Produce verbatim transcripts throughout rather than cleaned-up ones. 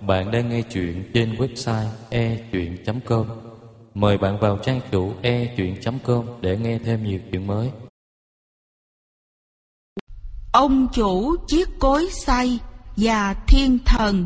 Bạn đang nghe chuyện trên website e chuyện chấm com. Mời bạn vào trang chủ e chuyện chấm com để nghe thêm nhiều chuyện mới. Ông chủ chiếc cối xay và thiên thần.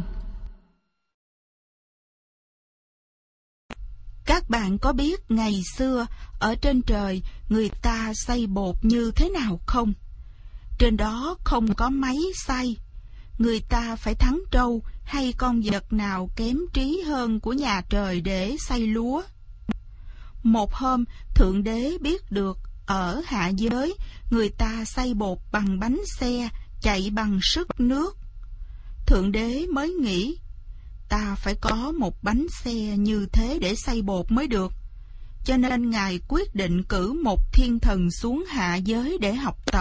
Các bạn có biết ngày xưa ở trên trời người ta xay bột như thế nào không? Trên đó không có máy xay. Người ta phải thắng trâu hay con vật nào kém trí hơn của nhà trời để xay lúa. Một hôm, Thượng Đế biết được ở hạ giới người ta xay bột bằng bánh xe chạy bằng sức nước. Thượng Đế mới nghĩ, ta phải có một bánh xe như thế để xay bột mới được. Cho nên Ngài quyết định cử một thiên thần xuống hạ giới để học tập.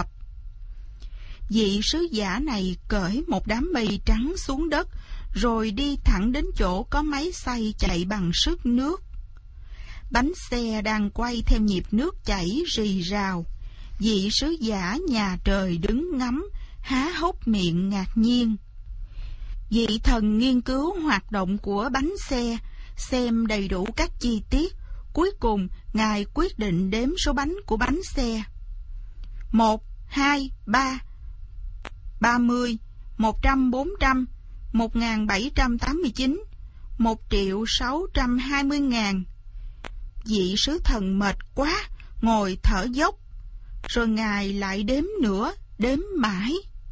Vị sứ giả này cởi một đám mây trắng xuống đất, rồi đi thẳng đến chỗ có máy xay chạy bằng sức nước. Bánh xe đang quay theo nhịp nước chảy rì rào. Vị sứ giả nhà trời đứng ngắm, há hốc miệng ngạc nhiên. Vị thần nghiên cứu hoạt động của bánh xe, xem đầy đủ các chi tiết. Cuối cùng, Ngài quyết định đếm số bánh của bánh xe. Một, hai, ba, ba mươi, một trăm, bốn trăm, một ngàn bảy trăm tám mươi chín, một triệu sáu trăm hai mươi ngàn. Vị sứ thần mệt quá, ngồi thở dốc. Rồi Ngài lại đếm nữa, đếm mãi.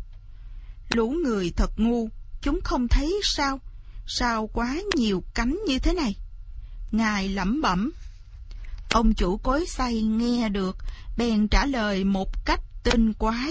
Lũ người thật ngu, chúng không thấy sao? Sao quá nhiều cánh như thế này? Ngài lẩm bẩm. Ông chủ cối xay nghe được, bèn trả lời một cách tinh quái.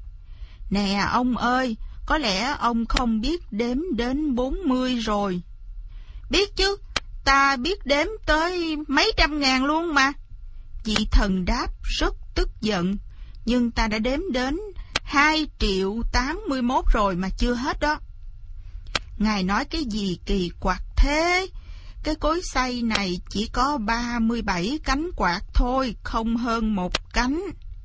Nè ông ơi, có lẽ ông không biết đếm đến bốn mươi rồi. Biết chứ, ta biết đếm tới mấy trăm ngàn luôn mà. Vị thần đáp rất tức giận, nhưng ta đã đếm đến hai triệu tám mươi mốt rồi mà chưa hết đó. Ngài nói cái gì kỳ quặc thế? Cái cối xay này chỉ có ba mươi bảy cánh quạt thôi, không hơn một cánh.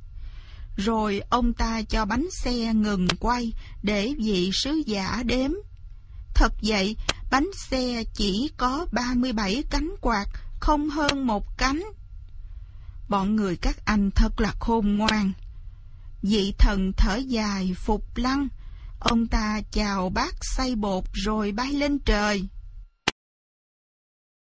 Rồi ông ta cho bánh xe ngừng quay để vị sứ giả đếm. Thật vậy, bánh xe chỉ có ba mươi bảy cánh quạt, không hơn một cánh. Bọn người các anh thật là khôn ngoan. Vị thần thở dài phục lăng. Ông ta chào bát xay bột rồi bay lên trời.